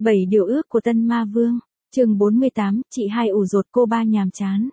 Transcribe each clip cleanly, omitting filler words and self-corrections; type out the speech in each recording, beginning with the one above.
7 điều ước của Tân Ma Vương, chương 48, chị hai ủ rột cô ba nhàm chán.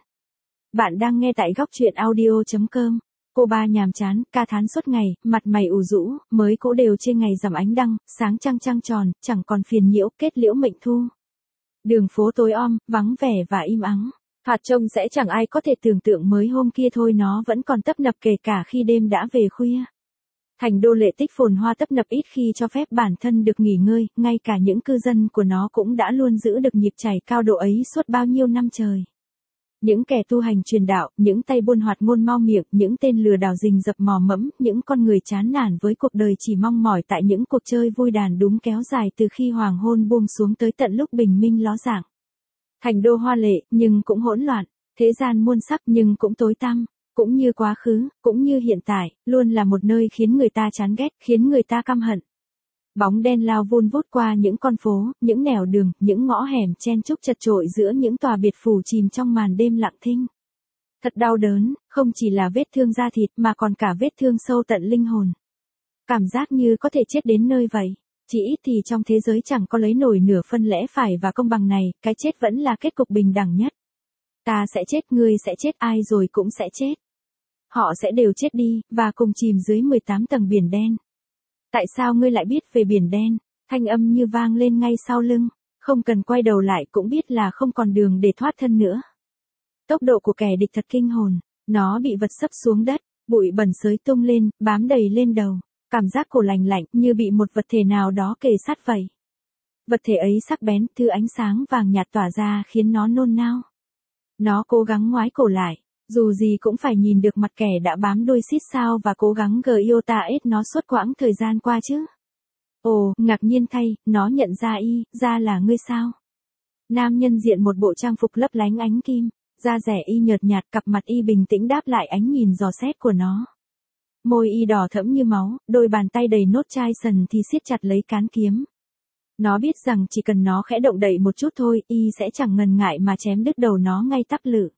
Bạn đang nghe tại góc truyện audio.com. Cô ba nhàm chán, ca thán suốt ngày, mặt mày ủ rũ, mới cũ đều trên ngày rằm ánh đăng, sáng trăng trăng tròn, chẳng còn phiền nhiễu, kết liễu mệnh thu. Đường phố tối om, vắng vẻ và im ắng. Thoạt trông sẽ chẳng ai có thể tưởng tượng mới hôm kia thôi nó vẫn còn tấp nập kể cả khi đêm đã về khuya. Thành đô lệ tích phồn hoa tấp nập ít khi cho phép bản thân được nghỉ ngơi, ngay cả những cư dân của nó cũng đã luôn giữ được nhịp chảy cao độ ấy suốt bao nhiêu năm trời. Những kẻ tu hành truyền đạo, những tay buôn hoạt ngôn mau miệng, những tên lừa đảo rình rập mò mẫm, những con người chán nản với cuộc đời chỉ mong mỏi tại những cuộc chơi vui đàn đúng kéo dài từ khi hoàng hôn buông xuống tới tận lúc bình minh ló dạng. Thành đô hoa lệ, nhưng cũng hỗn loạn, thế gian muôn sắc nhưng cũng tối tăm. Cũng như quá khứ, cũng như hiện tại, luôn là một nơi khiến người ta chán ghét, khiến người ta căm hận. Bóng đen lao vun vút qua những con phố, những nẻo đường, những ngõ hẻm chen chúc chật chội giữa những tòa biệt phủ chìm trong màn đêm lặng thinh. Thật đau đớn, không chỉ là vết thương da thịt mà còn cả vết thương sâu tận linh hồn. Cảm giác như có thể chết đến nơi vậy. Chỉ ít thì trong thế giới chẳng có lấy nổi nửa phân lẽ phải và công bằng này, cái chết vẫn là kết cục bình đẳng nhất. Ta sẽ chết, ngươi sẽ chết, ai rồi cũng sẽ chết. Họ sẽ đều chết đi, và cùng chìm dưới 18 tầng biển đen. Tại sao ngươi lại biết về biển đen? Thanh âm như vang lên ngay sau lưng, không cần quay đầu lại cũng biết là không còn đường để thoát thân nữa. Tốc độ của kẻ địch thật kinh hồn, nó bị vật sấp xuống đất, bụi bẩn xới tung lên, bám đầy lên đầu. Cảm giác cổ lành lạnh như bị một vật thể nào đó kề sát vậy. Vật thể ấy sắc bén, thứ ánh sáng vàng nhạt tỏa ra khiến nó nôn nao. Nó cố gắng ngoái cổ lại. Dù gì cũng phải nhìn được mặt kẻ đã bám đuôi xít sao và cố gắng giota ết nó suốt quãng thời gian qua chứ. Ồ, ngạc nhiên thay, nó nhận ra ra là ngươi sao. Nam nhân diện một bộ trang phục lấp lánh ánh kim, da rẻ nhợt nhạt, cặp mặt bình tĩnh đáp lại ánh nhìn dò xét của nó. Môi đỏ thẫm như máu, đôi bàn tay đầy nốt chai sần thì siết chặt lấy cán kiếm. Nó biết rằng chỉ cần nó khẽ động đậy một chút thôi, sẽ chẳng ngần ngại mà chém đứt đầu nó ngay tắp lự.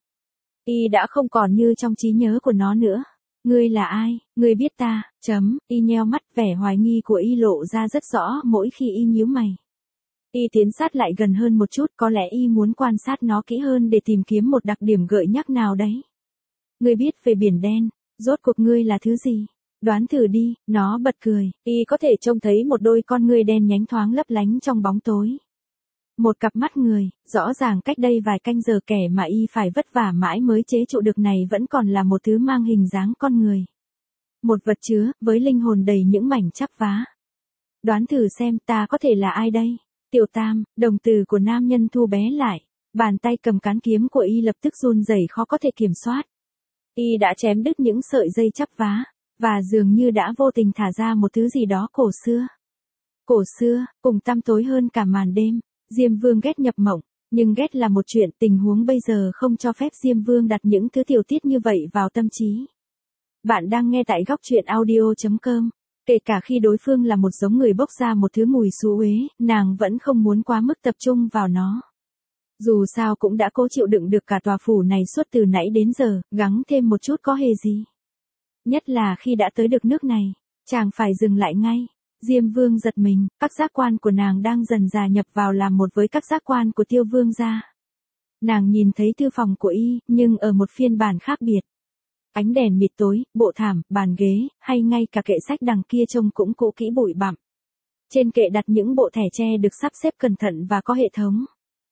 Đã không còn như trong trí nhớ của nó nữa. Ngươi là ai? Ngươi biết ta? Nheo mắt, vẻ hoài nghi của lộ ra rất rõ mỗi khi nhíu mày. Tiến sát lại gần hơn một chút, có lẽ muốn quan sát nó kỹ hơn để tìm kiếm một đặc điểm gợi nhắc nào đấy. Ngươi biết về biển đen, rốt cuộc ngươi là thứ gì? Đoán thử đi, nó bật cười. Có thể trông thấy một đôi con ngươi đen nhánh thoáng lấp lánh trong bóng tối. Một cặp mắt người, rõ ràng cách đây vài canh giờ kẻ mà phải vất vả mãi mới chế trụ được này vẫn còn là một thứ mang hình dáng con người. Một vật chứa, với linh hồn đầy những mảnh chắp vá. Đoán thử xem ta có thể là ai đây? Tiểu Tam, đồng tử của nam nhân thu bé lại. Bàn tay cầm cán kiếm của lập tức run rẩy khó có thể kiểm soát. Đã chém đứt những sợi dây chắp vá, và dường như đã vô tình thả ra một thứ gì đó cổ xưa. Cổ xưa, cùng tăm tối hơn cả màn đêm. Diêm Vương ghét nhập mộng, nhưng ghét là một chuyện, tình huống bây giờ không cho phép Diêm Vương đặt những thứ tiểu tiết như vậy vào tâm trí. Bạn đang nghe tại góc truyện audio.com. Kể cả khi đối phương là một giống người bốc ra một thứ mùi xú uế, nàng vẫn không muốn quá mức tập trung vào nó. Dù sao cũng đã cố chịu đựng được cả tòa phủ này suốt từ nãy đến giờ, gắng thêm một chút có hề gì. Nhất là khi đã tới được nước này, chàng phải dừng lại ngay. Diêm Vương giật mình, các giác quan của nàng đang dần dà nhập vào làm một với các giác quan của Tiêu Vương gia. Nàng nhìn thấy thư phòng của nhưng ở một phiên bản khác biệt. Ánh đèn mịt tối, bộ thảm, bàn ghế, hay ngay cả kệ sách đằng kia trông cũng cũ kỹ bụi bặm. Trên kệ đặt những bộ thẻ tre được sắp xếp cẩn thận và có hệ thống.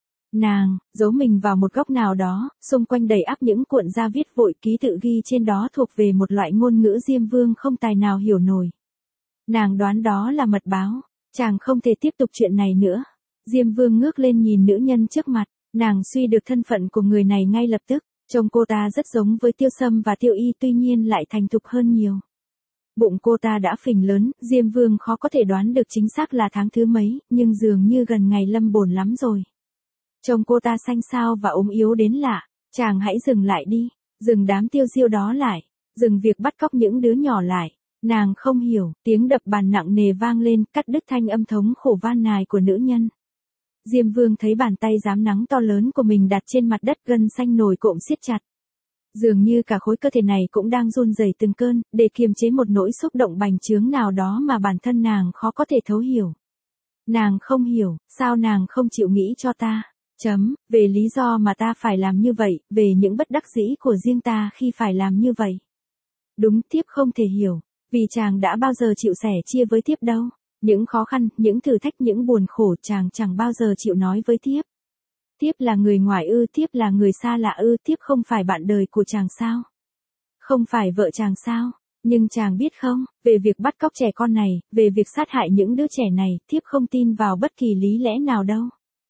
Nàng giấu mình vào một góc nào đó, xung quanh đầy ắp những cuộn da viết vội, ký tự ghi trên đó thuộc về một loại ngôn ngữ Diêm Vương không tài nào hiểu nổi. Nàng đoán đó là mật báo, chàng không thể tiếp tục chuyện này nữa. Diêm Vương ngước lên nhìn nữ nhân trước mặt, nàng suy được thân phận của người này ngay lập tức, trông cô ta rất giống với Tiêu Sâm và Tiêu tuy nhiên lại thành thục hơn nhiều. Bụng cô ta đã phình lớn, Diêm Vương khó có thể đoán được chính xác là tháng thứ mấy, nhưng dường như gần ngày lâm bồn lắm rồi. Trông cô ta xanh xao và ốm yếu đến lạ, chàng hãy dừng lại đi, dừng đám tiêu diêu đó lại, dừng việc bắt cóc những đứa nhỏ lại. Nàng không hiểu, tiếng đập bàn nặng nề vang lên, cắt đứt thanh âm thống khổ van nài của nữ nhân. Diêm Vương thấy bàn tay rám nắng to lớn của mình đặt trên mặt đất, gân xanh nổi cộm siết chặt. Dường như cả khối cơ thể này cũng đang run rẩy từng cơn, để kiềm chế một nỗi xúc động bành trướng nào đó mà bản thân nàng khó có thể thấu hiểu. Nàng không hiểu, sao nàng không chịu nghĩ cho ta? Về lý do mà ta phải làm như vậy, về những bất đắc dĩ của riêng ta khi phải làm như vậy. Đúng, thiếp không thể hiểu, vì chàng đã bao giờ chịu sẻ chia với thiếp đâu. Những khó khăn, những thử thách, những buồn khổ chàng chẳng bao giờ chịu nói với thiếp. Thiếp là người ngoài ư, thiếp là người xa lạ ư, thiếp không phải bạn đời của chàng sao? Không phải vợ chàng sao? Nhưng chàng biết không, về việc bắt cóc trẻ con này, về việc sát hại những đứa trẻ này, thiếp không tin vào bất kỳ lý lẽ nào đâu.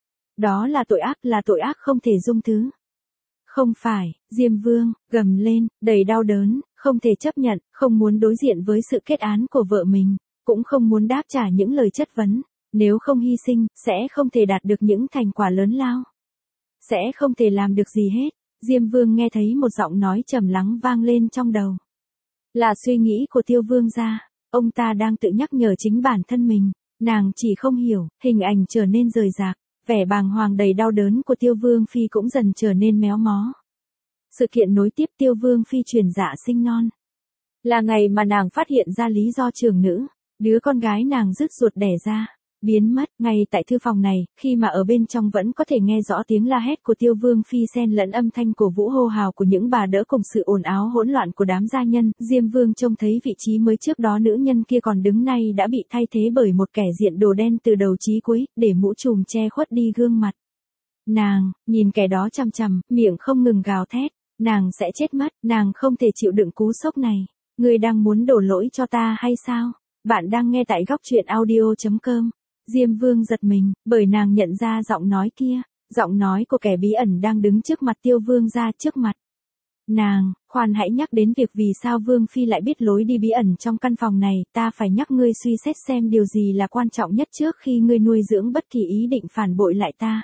Đó là tội ác không thể dung thứ. Không phải, Diêm Vương, gầm lên, đầy đau đớn, không thể chấp nhận, không muốn đối diện với sự kết án của vợ mình, cũng không muốn đáp trả những lời chất vấn, nếu không hy sinh, sẽ không thể đạt được những thành quả lớn lao. Sẽ không thể làm được gì hết. Diêm Vương nghe thấy một giọng nói trầm lắng vang lên trong đầu. Là suy nghĩ của Tiêu Vương gia, ông ta đang tự nhắc nhở chính bản thân mình, nàng chỉ không hiểu, hình ảnh trở nên rời rạc, vẻ bàng hoàng đầy đau đớn của Tiêu Vương Phi cũng dần trở nên méo mó. Sự kiện nối tiếp Tiêu Vương Phi truyền dạ sinh non. Là ngày mà nàng phát hiện ra lý do trưởng nữ, đứa con gái nàng rứt ruột đẻ ra, biến mất. Ngay tại thư phòng này, khi mà ở bên trong vẫn có thể nghe rõ tiếng la hét của Tiêu Vương Phi xen lẫn âm thanh cổ vũ hô hào của những bà đỡ cùng sự ồn ào hỗn loạn của đám gia nhân, Diêm Vương trông thấy vị trí mới trước đó nữ nhân kia còn đứng nay đã bị thay thế bởi một kẻ diện đồ đen từ đầu chí cuối, để mũ trùm che khuất đi gương mặt. Nàng, nhìn kẻ đó chằm chằm, miệng không ngừng gào thét, nàng sẽ chết mất, nàng không thể chịu đựng cú sốc này. Ngươi đang muốn đổ lỗi cho ta hay sao? Bạn đang nghe tại góc truyện audio.com. Diêm Vương giật mình, bởi nàng nhận ra giọng nói kia, giọng nói của kẻ bí ẩn đang đứng trước mặt Tiêu Vương gia trước mặt. Nàng, khoan hãy nhắc đến việc vì sao Vương Phi lại biết lối đi bí ẩn trong căn phòng này, ta phải nhắc ngươi suy xét xem điều gì là quan trọng nhất trước khi ngươi nuôi dưỡng bất kỳ ý định phản bội lại ta.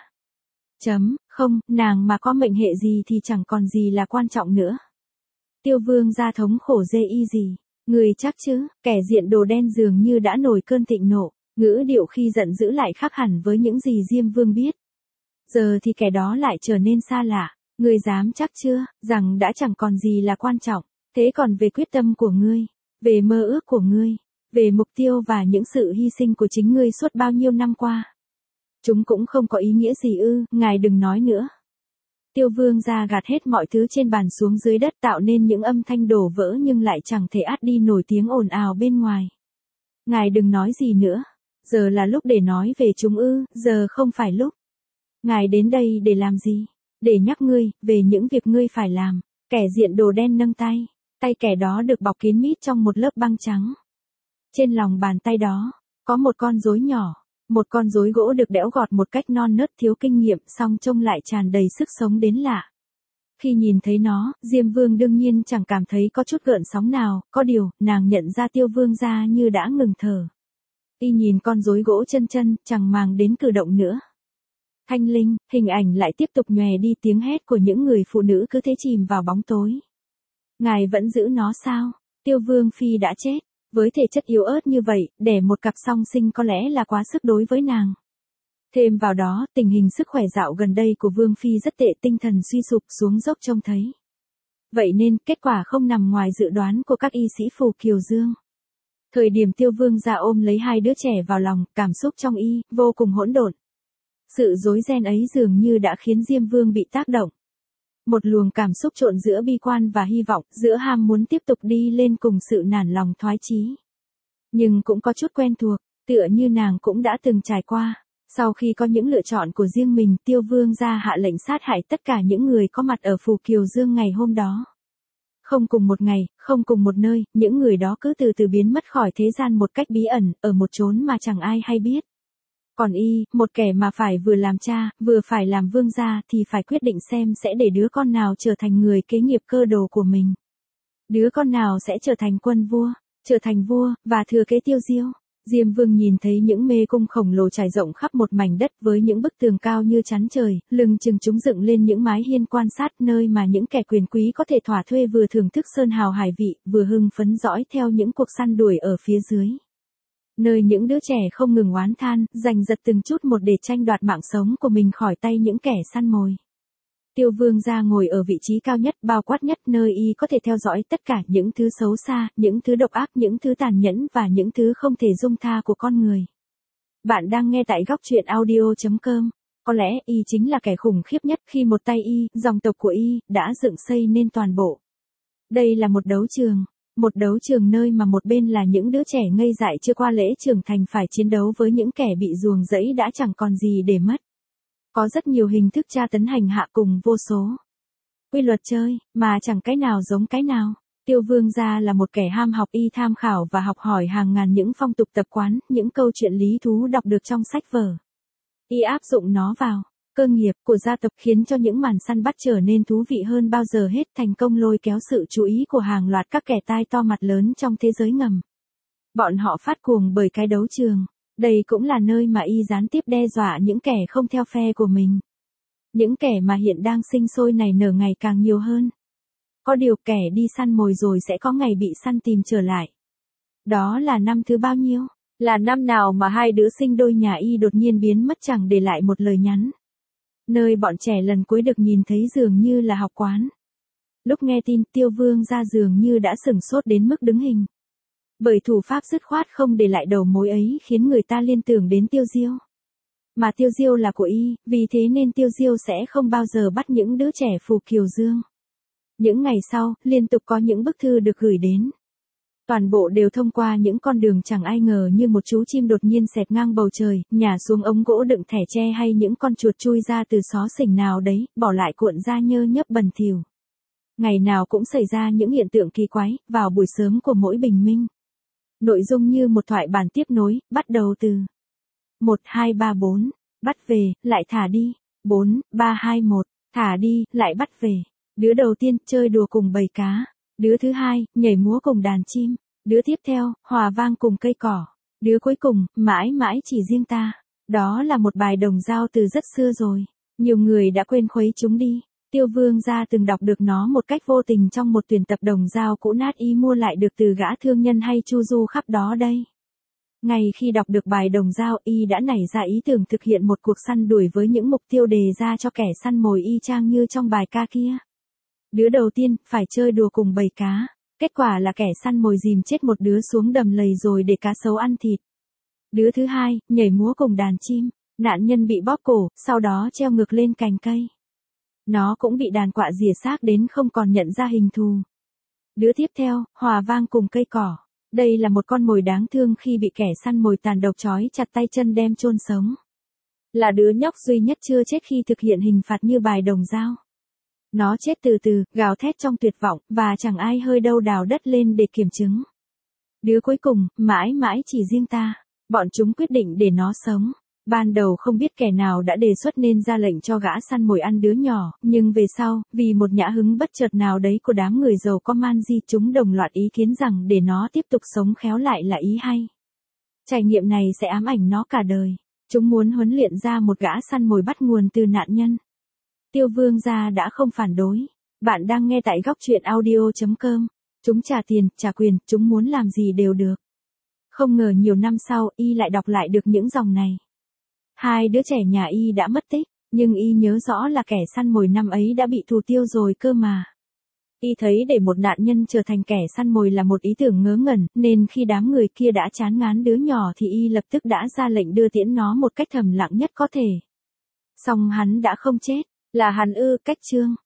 Không, nàng mà có mệnh hệ gì thì chẳng còn gì là quan trọng nữa. Tiêu Vương gia thống khổ dê y gì, người chắc chứ, kẻ diện đồ đen dường như đã nổi cơn thịnh nộ, ngữ điệu khi giận dữ lại khác hẳn với những gì Diêm Vương biết. Giờ thì kẻ đó lại trở nên xa lạ, ngươi dám chắc chưa, rằng đã chẳng còn gì là quan trọng, thế còn về quyết tâm của ngươi, về mơ ước của ngươi, về mục tiêu và những sự hy sinh của chính ngươi suốt bao nhiêu năm qua. Chúng cũng không có ý nghĩa gì ư, ngài đừng nói nữa. Tiêu Vương gia gạt hết mọi thứ trên bàn xuống dưới đất tạo nên những âm thanh đổ vỡ nhưng lại chẳng thể át đi nổi tiếng ồn ào bên ngoài. Ngài đừng nói gì nữa, giờ là lúc để nói về chúng ư, giờ không phải lúc. Ngài đến đây để làm gì? Để nhắc ngươi, về những việc ngươi phải làm. Kẻ diện đồ đen nâng tay, tay kẻ đó được bọc kín mít trong một lớp băng trắng. Trên lòng bàn tay đó, có một con rối nhỏ. Một con rối gỗ được đẽo gọt một cách non nớt thiếu kinh nghiệm song trông lại tràn đầy sức sống đến lạ. Khi nhìn thấy nó, Diêm Vương đương nhiên chẳng cảm thấy có chút gợn sóng nào, có điều, nàng nhận ra Tiêu Vương gia như đã ngừng thở. Y nhìn con rối gỗ chân chân, chẳng màng đến cử động nữa. Thanh linh, hình ảnh lại tiếp tục nhòe đi tiếng hét của những người phụ nữ cứ thế chìm vào bóng tối. Ngài vẫn giữ nó sao? Tiêu Vương Phi đã chết. Với thể chất yếu ớt như vậy, đẻ một cặp song sinh có lẽ là quá sức đối với nàng. Thêm vào đó, tình hình sức khỏe dạo gần đây của Vương Phi rất tệ, tinh thần suy sụp xuống dốc trông thấy. Vậy nên, kết quả không nằm ngoài dự đoán của các y sĩ Phù Kiều Dương. Thời điểm Tiêu Vương gia ôm lấy hai đứa trẻ vào lòng, cảm xúc trong y, vô cùng hỗn độn. Sự rối ren ấy dường như đã khiến Diêm Vương bị tác động. Một luồng cảm xúc trộn giữa bi quan và hy vọng, giữa ham muốn tiếp tục đi lên cùng sự nản lòng thoái chí. Nhưng cũng có chút quen thuộc, tựa như nàng cũng đã từng trải qua. Sau khi có những lựa chọn của riêng mình, Tiêu Vương gia hạ lệnh sát hại tất cả những người có mặt ở Phù Kiều Dương ngày hôm đó. Không cùng một ngày, không cùng một nơi, những người đó cứ từ từ biến mất khỏi thế gian một cách bí ẩn, ở một chốn mà chẳng ai hay biết. Còn y, một kẻ mà phải vừa làm cha, vừa phải làm vương gia thì phải quyết định xem sẽ để đứa con nào trở thành người kế nghiệp cơ đồ của mình. Đứa con nào sẽ trở thành quân vua, trở thành vua, và thừa kế Tiêu Diêu. Diêm Vương nhìn thấy những mê cung khổng lồ trải rộng khắp một mảnh đất với những bức tường cao như chắn trời, lưng chừng chúng dựng lên những mái hiên quan sát nơi mà những kẻ quyền quý có thể thỏa thuê vừa thưởng thức sơn hào hải vị, vừa hưng phấn dõi theo những cuộc săn đuổi ở phía dưới. Nơi những đứa trẻ không ngừng oán than, giành giật từng chút một để tranh đoạt mạng sống của mình khỏi tay những kẻ săn mồi. Tiêu Vương gia ngồi ở vị trí cao nhất, bao quát nhất, nơi y có thể theo dõi tất cả những thứ xấu xa, những thứ độc ác, những thứ tàn nhẫn và những thứ không thể dung tha của con người. Bạn đang nghe tại góc truyện audio.com. Có lẽ Y chính là kẻ khủng khiếp nhất khi một tay Y, dòng tộc của Y, đã dựng xây nên toàn bộ. Đây là một đấu trường nơi mà một bên là những đứa trẻ ngây dại chưa qua lễ trưởng thành phải chiến đấu với những kẻ bị ruồng rẫy đã chẳng còn gì để mất. Có rất nhiều hình thức tra tấn hành hạ cùng vô số quy luật chơi, mà chẳng cái nào giống cái nào. Tiêu Vương gia là một kẻ ham học, Y tham khảo và học hỏi hàng ngàn những phong tục tập quán, những câu chuyện lý thú đọc được trong sách vở. Y áp dụng nó vào cơ nghiệp của gia tộc, khiến cho những màn săn bắt trở nên thú vị hơn bao giờ hết, thành công lôi kéo sự chú ý của hàng loạt các kẻ tai to mặt lớn trong thế giới ngầm. Bọn họ phát cuồng bởi cái đấu trường. Đây cũng là nơi mà Y gián tiếp đe dọa những kẻ không theo phe của mình. Những kẻ mà hiện đang sinh sôi nảy nở ngày càng nhiều hơn. Có điều kẻ đi săn mồi rồi sẽ có ngày bị săn tìm trở lại. Đó là năm thứ bao nhiêu? Là năm nào mà hai đứa sinh đôi nhà Y đột nhiên biến mất chẳng để lại một lời nhắn. Nơi bọn trẻ lần cuối được nhìn thấy dường như là học quán. Lúc nghe tin, Tiêu Vương gia dường như đã sửng sốt đến mức đứng hình. Bởi thủ pháp dứt khoát không để lại đầu mối ấy khiến người ta liên tưởng đến Tiêu Diêu. Mà Tiêu Diêu là của Y, vì thế nên Tiêu Diêu sẽ không bao giờ bắt những đứa trẻ phù kiều dương. Những ngày sau, liên tục có những bức thư được gửi đến. Toàn bộ đều thông qua những con đường chẳng ai ngờ, như một chú chim đột nhiên xẹt ngang bầu trời, nhả xuống ống gỗ đựng thẻ tre, hay những con chuột chui ra từ xó xỉnh nào đấy, bỏ lại cuộn da nhơ nhớp bẩn thỉu. Ngày nào cũng xảy ra những hiện tượng kỳ quái, vào buổi sớm của mỗi bình minh. Nội dung như một thoại bản tiếp nối, bắt đầu từ 1, 2, 3, 4, bắt về, lại thả đi, 4, 3, 2, 1, thả đi, lại bắt về. Đứa đầu tiên, chơi đùa cùng bầy cá. Đứa thứ hai, nhảy múa cùng đàn chim. Đứa tiếp theo, hòa vang cùng cây cỏ. Đứa cuối cùng, mãi mãi chỉ riêng ta. Đó là một bài đồng dao từ rất xưa rồi. Nhiều người đã quên khuấy chúng đi. Tiêu Vương gia từng đọc được nó một cách vô tình trong một tuyển tập đồng dao cũ nát Y mua lại được từ gã thương nhân hay chu du khắp đó đây. Ngay khi đọc được bài đồng dao, Y đã nảy ra ý tưởng thực hiện một cuộc săn đuổi với những mục tiêu đề ra cho kẻ săn mồi y chang như trong bài ca kia. Đứa đầu tiên, phải chơi đùa cùng bầy cá. Kết quả là kẻ săn mồi dìm chết một đứa xuống đầm lầy rồi để cá sấu ăn thịt. Đứa thứ hai, nhảy múa cùng đàn chim. Nạn nhân bị bóp cổ, sau đó treo ngược lên cành cây. Nó cũng bị đàn quạ rỉa xác đến không còn nhận ra hình thù. Đứa tiếp theo, hòa vang cùng cây cỏ. Đây là một con mồi đáng thương khi bị kẻ săn mồi tàn độc trói chặt tay chân đem chôn sống. Là đứa nhóc duy nhất chưa chết khi thực hiện hình phạt như bài đồng dao. Nó chết từ từ, gào thét trong tuyệt vọng, và chẳng ai hơi đâu đào đất lên để kiểm chứng. Đứa cuối cùng, mãi mãi chỉ riêng ta. Bọn chúng quyết định để nó sống. Ban đầu không biết kẻ nào đã đề xuất nên ra lệnh cho gã săn mồi ăn đứa nhỏ, nhưng về sau, vì một nhã hứng bất chợt nào đấy của đám người giàu có man di, chúng đồng loạt ý kiến rằng để nó tiếp tục sống khéo lại là ý hay. Trải nghiệm này sẽ ám ảnh nó cả đời. Chúng muốn huấn luyện ra một gã săn mồi bắt nguồn từ nạn nhân. Tiêu Vương gia đã không phản đối. Bạn đang nghe tại góc truyện audio.com. Chúng trả tiền, trả quyền, chúng muốn làm gì đều được. Không ngờ nhiều năm sau, Y lại đọc lại được những dòng này. Hai đứa trẻ nhà Y đã mất tích, nhưng Y nhớ rõ là kẻ săn mồi năm ấy đã bị thủ tiêu rồi cơ mà. Y thấy để một nạn nhân trở thành kẻ săn mồi là một ý tưởng ngớ ngẩn, nên khi đám người kia đã chán ngán đứa nhỏ thì Y lập tức đã ra lệnh đưa tiễn nó một cách thầm lặng nhất có thể. Song hắn đã không chết, là hắn ư? Cách chương